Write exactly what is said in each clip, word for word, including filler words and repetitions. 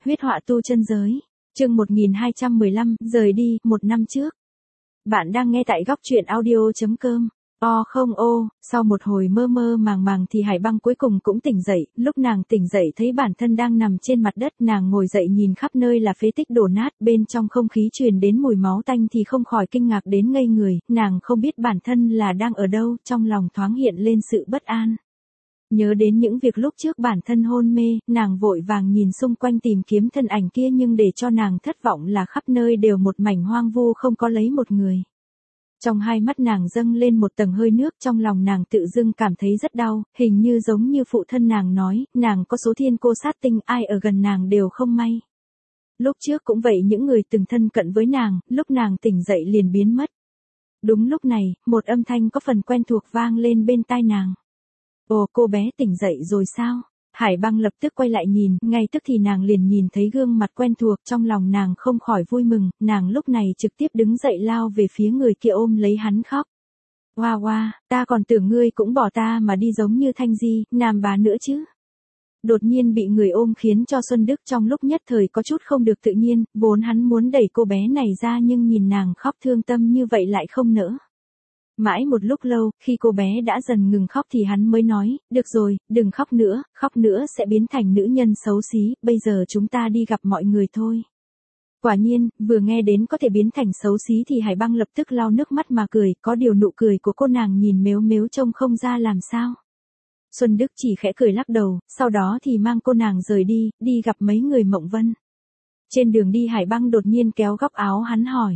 Huyết họa tu chân giới. Chương một nghìn hai trăm mười lăm, rời đi, một năm trước. Bạn đang nghe tại góc truyện audio chấm com. O không ô, sau một hồi mơ mơ màng màng thì Hải Băng cuối cùng cũng tỉnh dậy, lúc nàng tỉnh dậy thấy bản thân đang nằm trên mặt đất, nàng ngồi dậy nhìn khắp nơi là phế tích đổ nát, bên trong không khí truyền đến mùi máu tanh thì không khỏi kinh ngạc đến ngây người, nàng không biết bản thân là đang ở đâu, trong lòng thoáng hiện lên sự bất an. Nhớ đến những việc lúc trước bản thân hôn mê, nàng vội vàng nhìn xung quanh tìm kiếm thân ảnh kia, nhưng để cho nàng thất vọng là khắp nơi đều một mảnh hoang vu, không có lấy một người. Trong hai mắt nàng dâng lên một tầng hơi nước, trong lòng nàng tự dưng cảm thấy rất đau, hình như giống như phụ thân nàng nói, nàng có số thiên cô sát tinh, ai ở gần nàng đều không may. Lúc trước cũng vậy, những người từng thân cận với nàng, lúc nàng tỉnh dậy liền biến mất. Đúng lúc này, một âm thanh có phần quen thuộc vang lên bên tai nàng. Ồ, cô bé tỉnh dậy rồi sao? Hải Băng lập tức quay lại nhìn, ngay tức thì nàng liền nhìn thấy gương mặt quen thuộc, trong lòng nàng không khỏi vui mừng, nàng lúc này trực tiếp đứng dậy lao về phía người kia ôm lấy hắn khóc. Hoa hoa, ta còn tưởng ngươi cũng bỏ ta mà đi giống như Thanh Di, Nam Bá nữa chứ. Đột nhiên bị người ôm khiến cho Xuân Đức trong lúc nhất thời có chút không được tự nhiên, vốn hắn muốn đẩy cô bé này ra nhưng nhìn nàng khóc thương tâm như vậy lại không nỡ. Mãi một lúc lâu, khi cô bé đã dần ngừng khóc thì hắn mới nói, được rồi, đừng khóc nữa, khóc nữa sẽ biến thành nữ nhân xấu xí, bây giờ chúng ta đi gặp mọi người thôi. Quả nhiên, vừa nghe đến có thể biến thành xấu xí thì Hải Băng lập tức lau nước mắt mà cười, có điều nụ cười của cô nàng nhìn mếu mếu trông không ra làm sao. Xuân Đức chỉ khẽ cười lắc đầu, sau đó thì mang cô nàng rời đi, đi gặp mấy người Mộng Vân. Trên đường đi Hải Băng đột nhiên kéo góc áo hắn hỏi.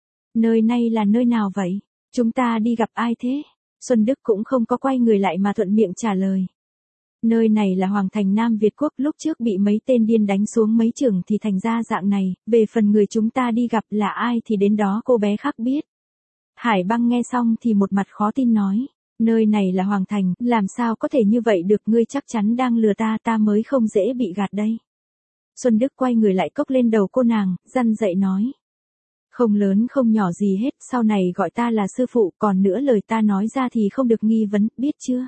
Nơi này là nơi nào vậy? Chúng ta đi gặp ai thế? Xuân Đức cũng không có quay người lại mà thuận miệng trả lời. Nơi này là Hoàng thành Nam Việt Quốc, lúc trước bị mấy tên điên đánh xuống mấy trường thì thành ra dạng này, về phần người chúng ta đi gặp là ai thì đến đó cô bé khác biết. Hải Băng nghe xong thì một mặt khó tin nói, nơi này là Hoàng thành, làm sao có thể như vậy được, ngươi chắc chắn đang lừa ta, ta mới không dễ bị gạt đây. Xuân Đức quay người lại cốc lên đầu cô nàng, răn dạy nói. Không lớn không nhỏ gì hết, sau này gọi ta là sư phụ, còn nữa lời ta nói ra thì không được nghi vấn, biết chưa?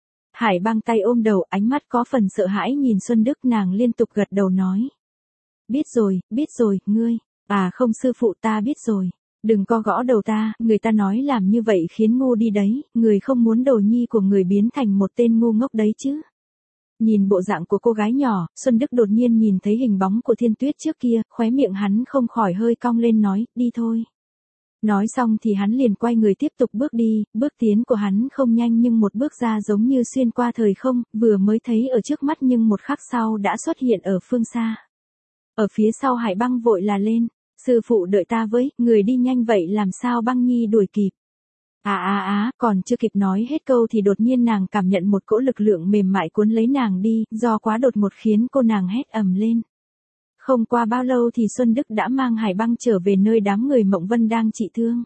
Hải Băng tay ôm đầu, ánh mắt có phần sợ hãi nhìn Xuân Đức, nàng liên tục gật đầu nói. Biết rồi, biết rồi, ngươi. À không sư phụ, ta biết rồi. Đừng có gõ đầu ta, người ta nói làm như vậy khiến ngu đi đấy, người không muốn đồ nhi của người biến thành một tên ngu ngốc đấy chứ. Nhìn bộ dạng của cô gái nhỏ, Xuân Đức đột nhiên nhìn thấy hình bóng của Thiên Tuyết trước kia, khóe miệng hắn không khỏi hơi cong lên nói, đi thôi. Nói xong thì hắn liền quay người tiếp tục bước đi, bước tiến của hắn không nhanh nhưng một bước ra giống như xuyên qua thời không, vừa mới thấy ở trước mắt nhưng một khắc sau đã xuất hiện ở phương xa. Ở phía sau Hải Băng vội là lên, sư phụ đợi ta với, người đi nhanh vậy làm sao Băng Nhi đuổi kịp. À à à, còn chưa kịp nói hết câu thì đột nhiên nàng cảm nhận một cỗ lực lượng mềm mại cuốn lấy nàng đi, do quá đột ngột khiến cô nàng hét ầm lên. Không qua bao lâu thì Xuân Đức đã mang Hải Băng trở về nơi đám người Mộng Vân đang trị thương.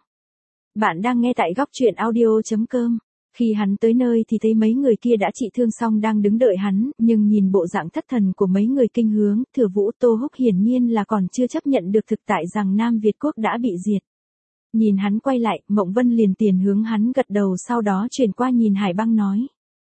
Bạn đang nghe tại góc truyện audio chấm com. Khi hắn tới nơi thì thấy mấy người kia đã trị thương xong đang đứng đợi hắn, nhưng nhìn bộ dạng thất thần của mấy người kinh hướng, Thừa Vũ Tô Húc hiển nhiên là còn chưa chấp nhận được thực tại rằng Nam Việt Quốc đã bị diệt. Nhìn hắn quay lại, Mộng Vân liền tiền hướng hắn gật đầu, sau đó chuyển qua nhìn Hải Băng nói.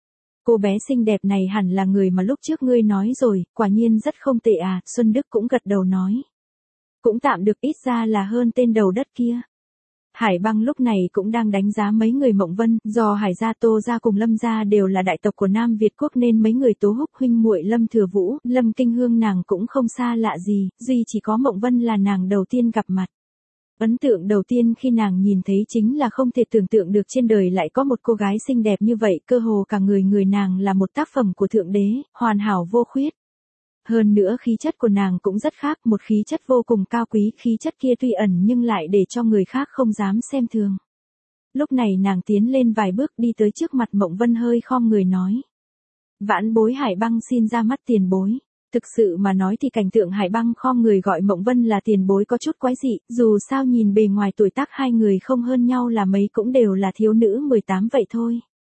Cô bé xinh đẹp này hẳn là người mà lúc trước ngươi nói rồi, quả nhiên rất không tệ à, Xuân Đức cũng gật đầu nói. Cũng tạm được, ít ra là hơn tên đầu đất kia. Hải Băng lúc này cũng đang đánh giá mấy người Mộng Vân, do Hải gia Tô gia cùng Lâm gia đều là đại tộc của Nam Việt Quốc nên mấy người Tố Húc huynh muội Lâm Thừa Vũ, Lâm Kinh Hương nàng cũng không xa lạ gì, duy chỉ có Mộng Vân là nàng đầu tiên gặp mặt. Ấn tượng đầu tiên khi nàng nhìn thấy chính là không thể tưởng tượng được trên đời lại có một cô gái xinh đẹp như vậy, cơ hồ cả người người nàng là một tác phẩm của Thượng Đế, hoàn hảo vô khuyết. Hơn nữa khí chất của nàng cũng rất khác, một khí chất vô cùng cao quý, khí chất kia tuy ẩn nhưng lại để cho người khác không dám xem thường. Lúc này nàng tiến lên vài bước đi tới trước mặt Mộng Vân hơi khom người nói. Vãn bối Hải Băng xin ra mắt tiền bối. Thực sự mà nói thì cảnh tượng Hải Băng khom người gọi Mộng Vân là tiền bối có chút quái dị, dù sao nhìn bề ngoài tuổi tác hai người không hơn nhau là mấy cũng đều là thiếu nữ mười tám vậy thôi.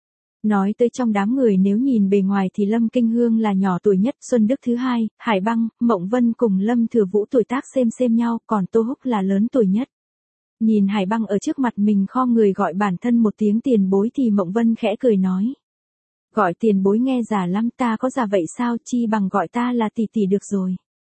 Nói tới trong đám người nếu nhìn bề ngoài thì Lâm Kinh Hương là nhỏ tuổi nhất, Xuân Đức thứ hai, Hải Băng, Mộng Vân cùng Lâm Thừa Vũ tuổi tác xem xem nhau, còn Tô Húc là lớn tuổi nhất. Nhìn Hải Băng ở trước mặt mình khom người gọi bản thân một tiếng tiền bối thì Mộng Vân khẽ cười nói. Gọi tiền bối nghe già lắm, ta có già vậy sao, chi bằng gọi ta là tỷ tỷ được rồi.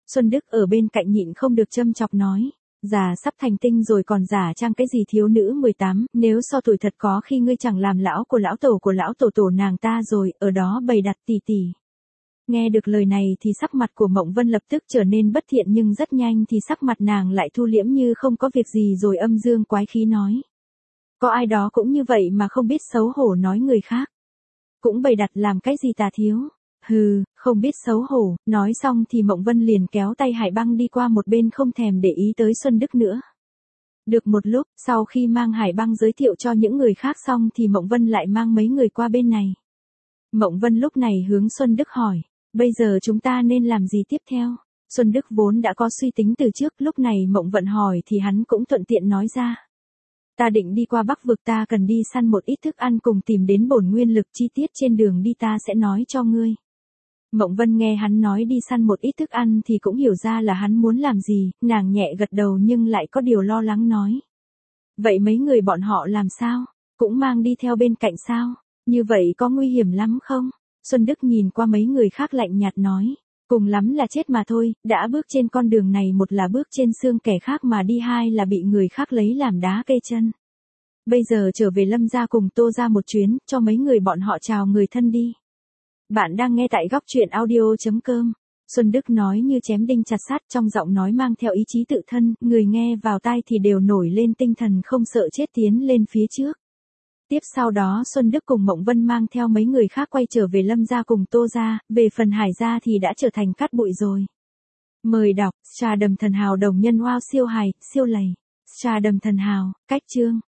Xuân Đức ở bên cạnh nhịn không được châm chọc nói. Già sắp thành tinh rồi còn giả trang cái gì thiếu nữ mười tám, nếu so tuổi thật có khi ngươi chẳng làm lão của lão tổ của lão tổ tổ nàng ta rồi, ở đó bày đặt tỉ tỉ. Nghe được lời này thì sắc mặt của Mộng Vân lập tức trở nên bất thiện nhưng rất nhanh thì sắc mặt nàng lại thu liễm như không có việc gì rồi âm dương quái khí nói. Có ai đó cũng như vậy mà không biết xấu hổ nói người khác. Cũng bày đặt làm cái gì tà thiếu. Hừ, không biết xấu hổ, nói xong thì Mộng Vân liền kéo tay Hải Băng đi qua một bên không thèm để ý tới Xuân Đức nữa. Được một lúc, sau khi mang Hải Băng giới thiệu cho những người khác xong thì Mộng Vân lại mang mấy người qua bên này. Mộng Vân lúc này hướng Xuân Đức hỏi, bây giờ chúng ta nên làm gì tiếp theo? Xuân Đức vốn đã có suy tính từ trước, lúc này Mộng Vân hỏi thì hắn cũng thuận tiện nói ra. Ta định đi qua Bắc vực, ta cần đi săn một ít thức ăn cùng tìm đến bổn nguyên lực, chi tiết trên đường đi ta sẽ nói cho ngươi. Mộng Vân nghe hắn nói đi săn một ít thức ăn thì cũng hiểu ra là hắn muốn làm gì, nàng nhẹ gật đầu nhưng lại có điều lo lắng nói. Vậy mấy người bọn họ làm sao? Cũng mang đi theo bên cạnh sao? Như vậy có nguy hiểm lắm không? Xuân Đức nhìn qua mấy người khác lạnh nhạt nói. Cùng lắm là chết mà thôi, đã bước trên con đường này một là bước trên xương kẻ khác mà đi, hai là bị người khác lấy làm đá cây chân. Bây giờ trở về Lâm gia cùng Tô gia một chuyến, cho mấy người bọn họ chào người thân đi. Bạn đang nghe tại góc truyện audio chấm com. Xuân Đức nói như chém đinh chặt sắt, trong giọng nói mang theo ý chí tự thân, người nghe vào tai thì đều nổi lên tinh thần không sợ chết tiến lên phía trước. Tiếp sau đó Xuân Đức cùng Mộng Vân mang theo mấy người khác quay trở về Lâm gia cùng Tô gia, về phần Hải gia thì đã trở thành cát bụi rồi. Mời đọc, trà đầm thần hào đồng nhân wow siêu hài, siêu lầy. Trà đầm thần hào, cách chương.